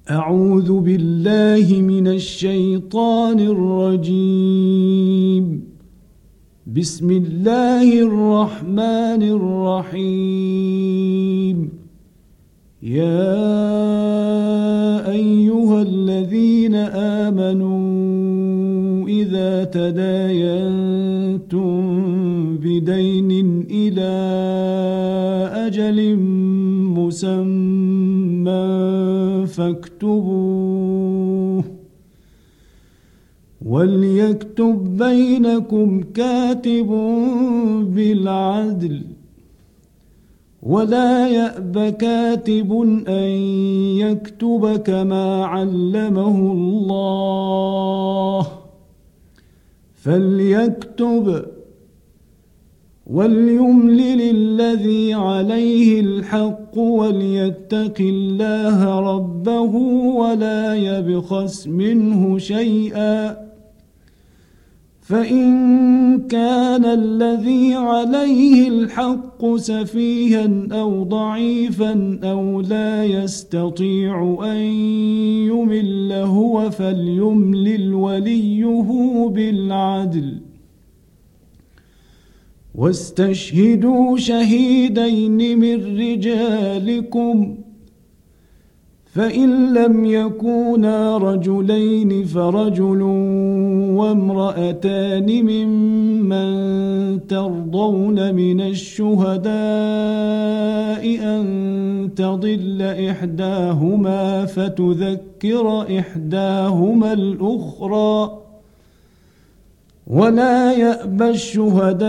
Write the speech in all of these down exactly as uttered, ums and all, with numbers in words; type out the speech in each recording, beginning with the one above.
أعوذ بالله من الشيطان الرجيم. بسم الله الرحمن الرحيم. يا أيها الذين آمنوا إذا تداينتم بدين إلى أجل مسمى فاكتبوه، وليكتب بينكم كاتب بالعدل، ولا يأب كاتب أن يكتب كما علمه الله، فليكتب وليملل الذي عليه الحق وليتق الله ربه ولا يبخس منه شيئا، فإن كان الذي عليه الحق سفيها أو ضعيفا أو لا يستطيع أن يمل هو فليملل وليه بالعدل، واستشهدوا شهيدين من رجالكم، فإن لم يكونا رجلين فرجل وامرأتان ممن ترضون من الشهداء أن تضل إحداهما فتذكر إحداهما الأخرى، ولا يأبى الشهداء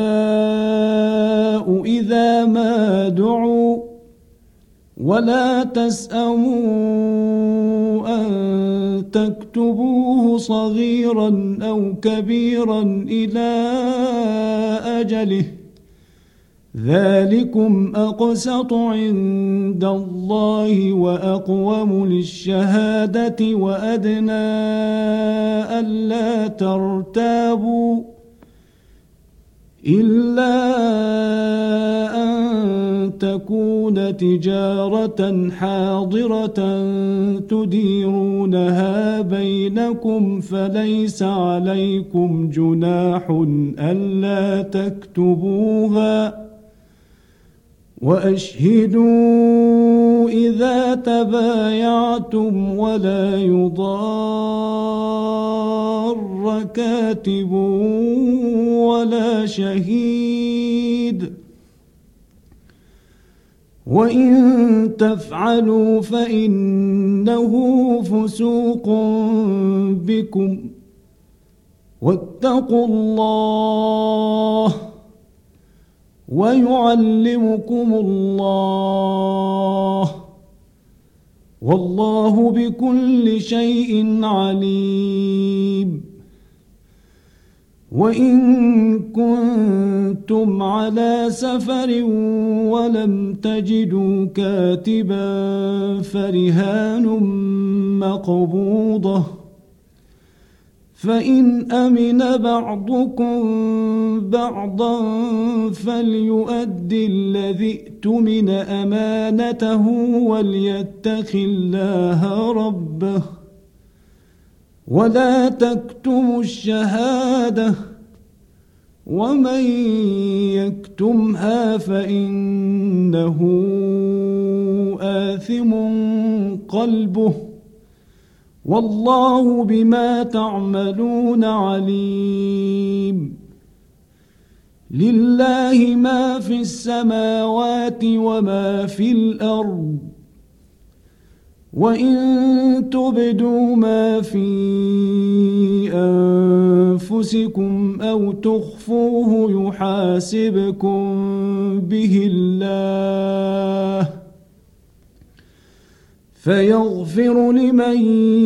إذا ما دعوا، ولا تسأموا أن تكتبوه صغيرا أو كبيرا إلى أجله، ذلكم أقسط عند الله وأقوم للشهادة وأدنى ألا ترتابوا، إلا أن تكون تجارة حاضرة تديرونها بينكم فليس عليكم جناح ألا تكتبوها، وأشهدوا إذا تبايعتم ولا يضار كاتب ولا شهيد، وإن تفعلوا فإنه فسوق بكم، واتقوا الله ويعلمكم الله، والله بكل شيء عليم. وإن كنتم على سفر ولم تجدوا كاتبا فرهان مقبوضة، فإن أمن بعضكم بعضا فليؤدي الذي ائتمن أمانته وليتق الله ربه، ولا تكتموا الشهادة، ومن يكتمها فإنه آثم قلبه، والله بما تعملون عليم. لله ما في السماوات وما في الأرض، وإن تبدوا ما في أنفسكم أو تخفوه يحاسبكم به الله، فيغفر لمن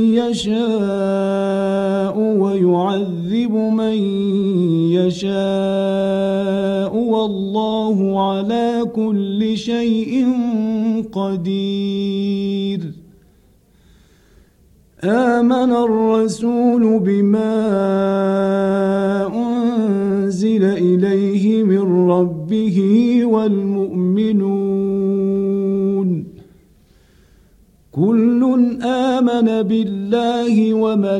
يشاء ويعذب من يشاء، والله على كل شيء قدير. آمن الرسول بما أنزل إليه من ربه والمؤمنون كل آمن بالله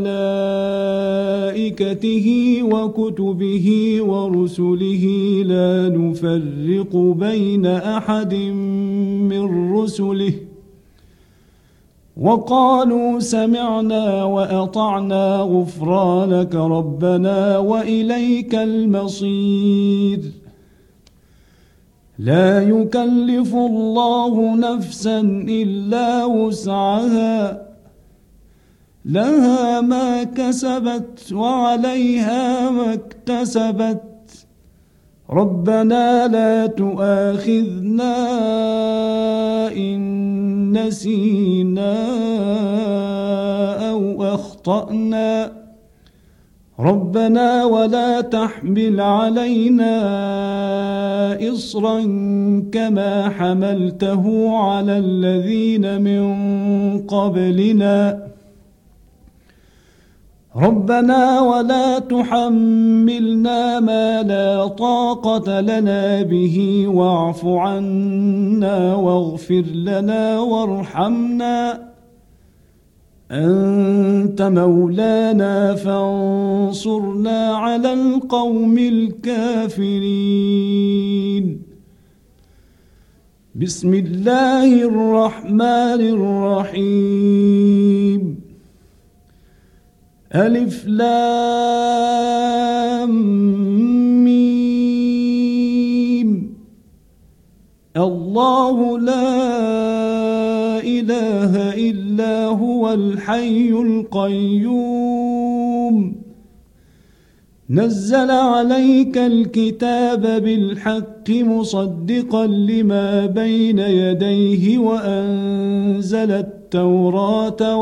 وملائكته وكتبه ورسله لا نفرق بين أحد من رسله وقالوا سمعنا وأطعنا غفرانك ربنا وإليك المصير لا يكلف الله نفسا إلا وسعها لها ما كسبت وعليها ما اكتسبت ربنا لا تؤاخذنا إن نسينا أو أخطأنا ربنا ولا تحمل علينا إصرا كما حملته على الذين من قبلنا ربنا ولا تحملنا ما لا طاقة لنا به واعف عنا واغفر لنا وارحمنا أنت مولانا فانصرنا على القوم الكافرين بسم الله الرحمن الرحيم ألف لام ميم الله لا إله إلا هو الحي القيوم نزل عليك الكتاب بالحق مصدقا لما بين يديه وأنزل التوراة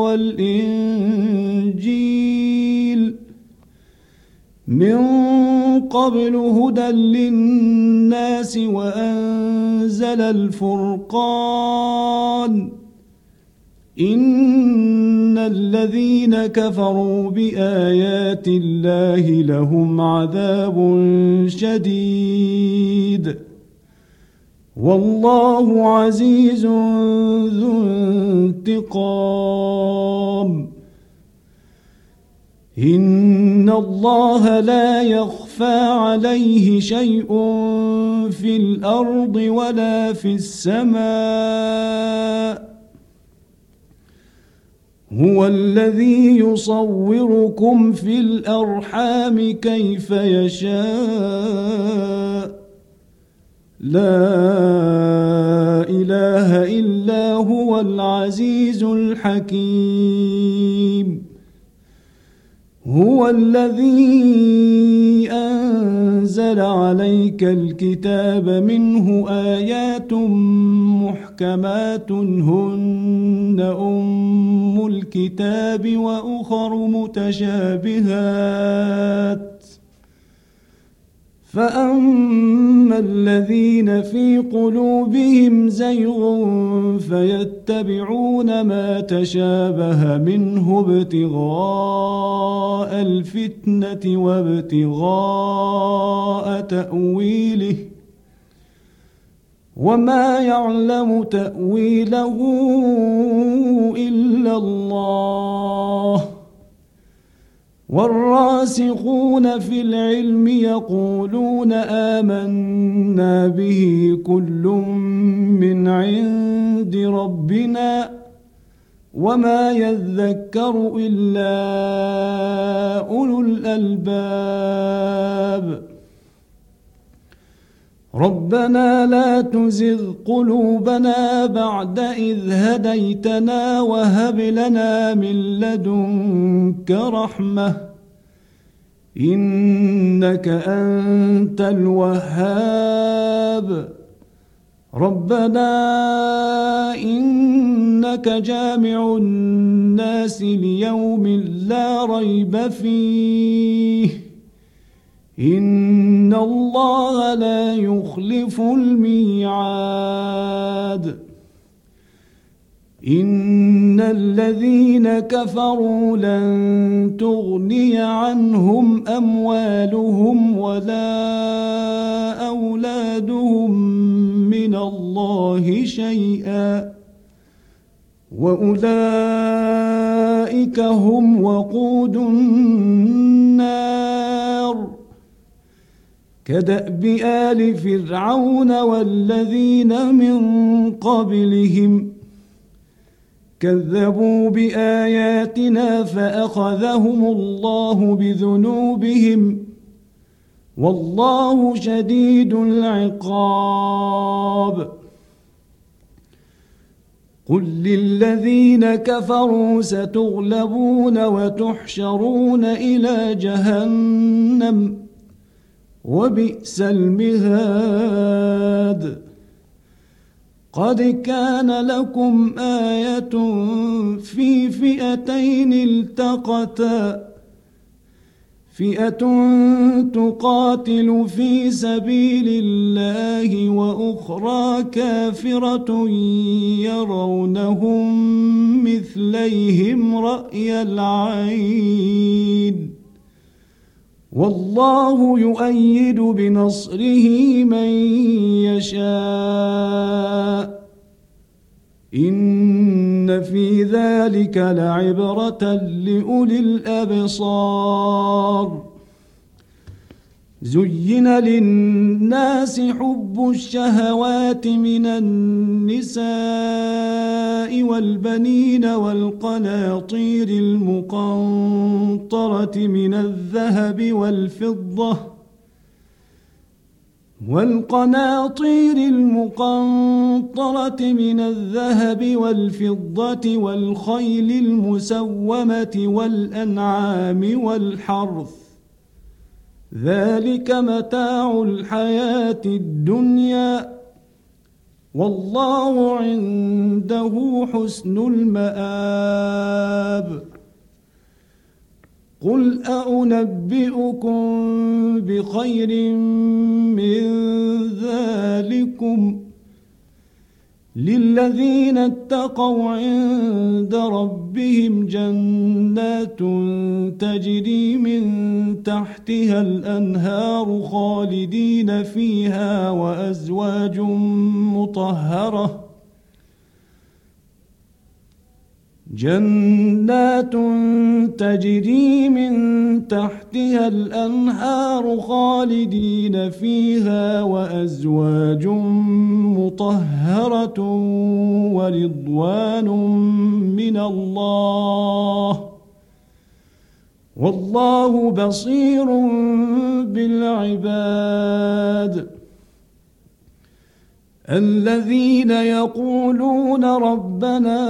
والإنجيل من قبل هدى للناس وأنزل الفرقان إن الذين كفروا بآيات الله لهم عذاب شديد والله عزيز ذو انتقام إن الله لا يخفى عليه شيء في الأرض ولا في السماء هو الذي يصوركم في الأرحام كيف يشاء لا إله إلا هو العزيز الحكيم هو الذي أنزل عليك الكتاب منه آيات محكمات هن أم الكتاب وأخر متشابهات فأما الذين في قلوبهم زيغ فيتبعون ما تشابه منه ابتغاء الفتنة وابتغاء تأويله وما يعلم تأويله إلا الله والراسخون في العلم يقولون آمنا به كل من عند ربنا وما يذكر إلا أولو الألباب ربنا لا تزغ قلوبنا بعد إذ هديتنا وهب لنا من لدنك رحمة إنك أنت الوهاب ربنا إنك جامع الناس ليوم لا ريب فيه إن الله لا يخلف الميعاد إن الذين كفروا لن تغني عنهم أموالهم ولا أولادهم من الله شيئا وأولئك هم وقود النار كدأب آل فرعون والذين من قبلهم كذبوا بآياتنا فأخذهم الله بذنوبهم والله شديد العقاب. قل للذين كفروا ستغلبون وتحشرون إلى جهنم وبئس المهاد. قد كان لكم آية في فئتين التقتا فئة تقاتل في سبيل الله وأخرى كافرة يرونهم مثليهم رأي العين والله يؤيد بنصره من يشاء إن في ذلك لعبرة لأولي الأبصار. زين للناس حب الشهوات من النساء والبنين والقناطير المقنطرة من الذهب والفضة والقناطير المقنطرة من الذهب والفضة والخيل المسومة والأنعام والحرث ذلك متاع الحياة الدنيا والله عنده حسن المآب. قل أنبئكم بخير من ذلكم للذين اتقوا عند ربهم جنات تجري من تحتها الأنهار خالدين فيها وأزواج مطهرة جنات تجري من تحتها الأنهار خالدين فيها وأزواج مطهرة ورضوان من الله والله بصير بالعباد. الذين يقولون ربنا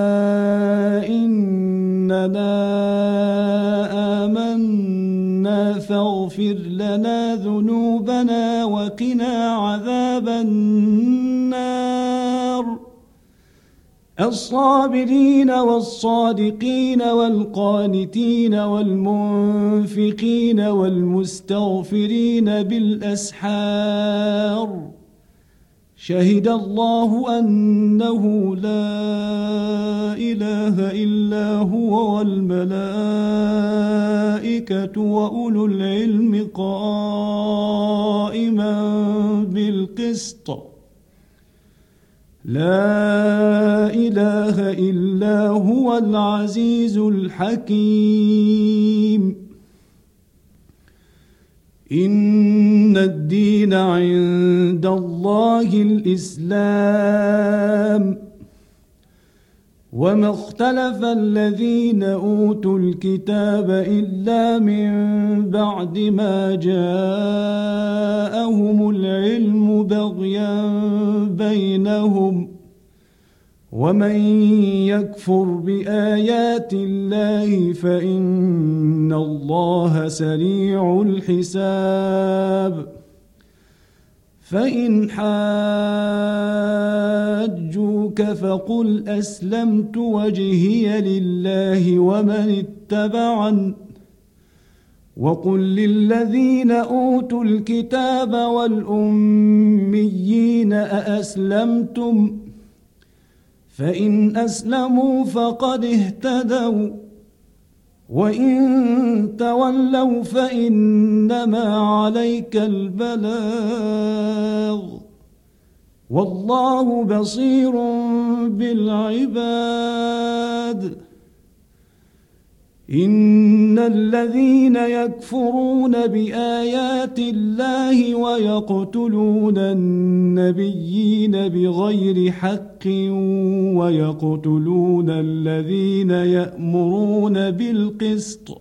إننا آمنا فاغفر لنا ذنوبنا وقنا عذاب النار الصابرين والصادقين والقانتين والمنفقين والمستغفرين بالأسحار شهد الله أنه لا إله إلا هو والملائكة وأولو العلم قائما بالقسط لا إله إلا هو العزيز الحكيم. إن الدين عند الله الإسلام وما اختلف الذين أوتوا الكتاب إلا من بعد ما جاءهم العلم بغيا بينهم ومن يكفر بآيات الله فإن الله سريع الحساب. فإن حاجوك فقل أسلمت وجهي لله ومن اتبعن وقل للذين أوتوا الكتاب والأميين أأسلمتم فإن أسلموا فقد اهتدوا وإن تولوا فإنما عليك البلاغ والله بصير بالعباد إن الذين يكفرون بآيات الله ويقتلون النبيين بغير حق ويقتلون الذين يأمرون بالقسط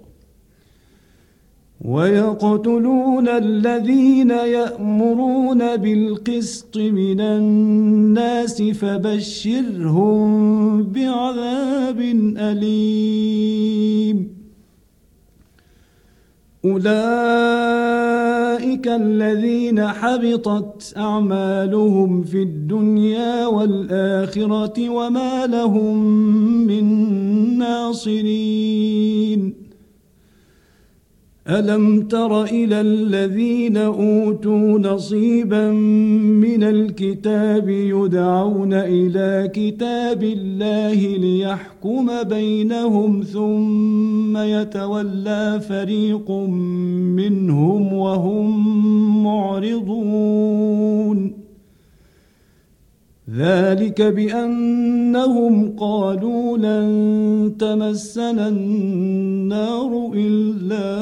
ويقتلون الذين يأمرون بالقسط من الناس فبشرهم بعذاب أليم أولئك الذين حبطت أعمالهم في الدنيا والآخرة وما لهم من ناصرين ألم تر إلى الذين أوتوا نصيبا من الكتاب يدعون إلى كتاب الله ليحكم بينهم ثم يتولى فريق منهم وهم معرضون ذلك بأنهم قالوا لن تمسنا النار إلا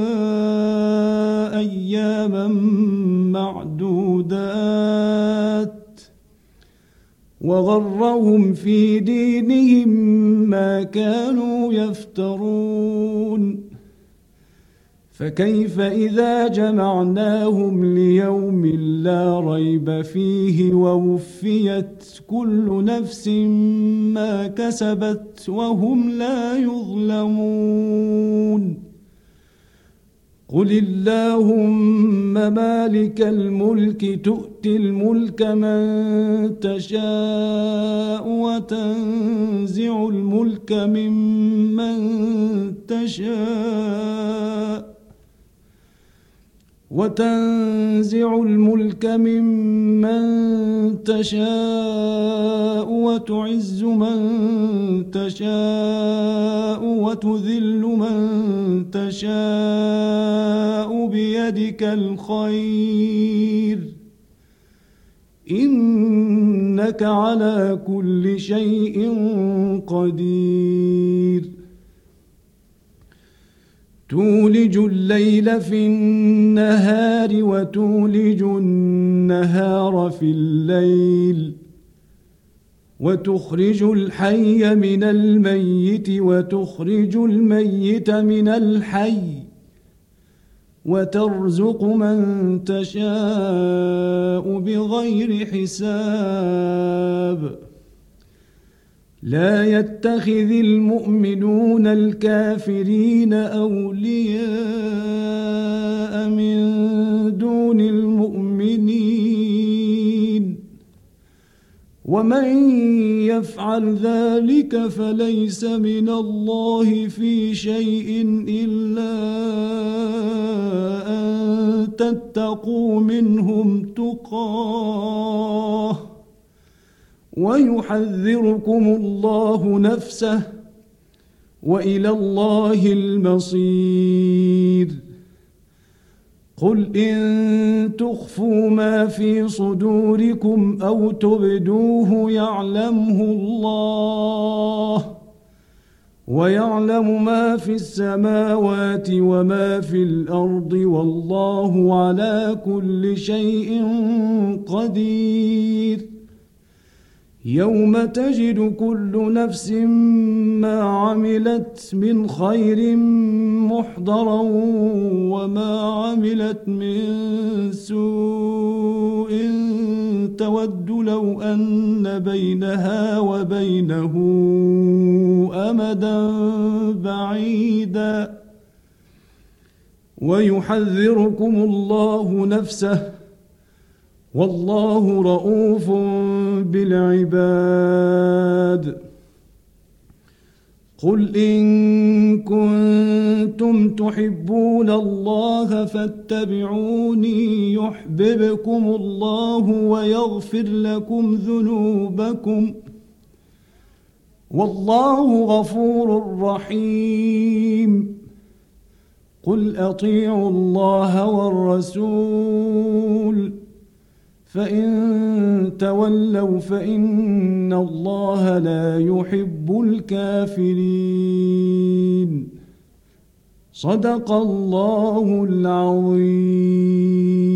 أياما معدودات وغرهم في دينهم ما كانوا يفترون فكيف إذا جمعناهم ليوم لا ريب فيه ووفيت كل نفس ما كسبت وهم لا يظلمون قل اللهم مالك الملك تؤتي الملك من تشاء وتنزع الملك ممن تشاء وتنزع الملك ممن تشاء وتعز من تشاء وتذل من تشاء بيدك الخير إنك على كل شيء قدير تولج الليل في النهار وتولج النهار في الليل وتخرج الحي من الميت وتخرج الميت من الحي وترزق من تشاء بغير حساب لا يتخذ المؤمنون الكافرين أولياء من دون المؤمنين ومن يفعل ذلك فليس من الله في شيء إلا أن تتقوا منهم تقاه ويحذركم الله نفسه وإلى الله المصير قل إن تخفوا ما في صدوركم أو تبدوه يعلمه الله ويعلم ما في السماوات وما في الأرض والله على كل شيء قدير يوم تجد كل نفس ما عملت من خير محضرا وما عملت من سوء تود لو أن بينها وبينه أمدا بعيدا ويحذركم الله نفسه والله رؤوف بالعباد قل إن كنتم تحبون الله فاتبعوني يحببكم الله ويغفر لكم ذنوبكم والله غفور رحيم قل أطيعوا الله والرسول فإن تولوا فإن الله لا يحب الكافرين. صدق الله العظيم.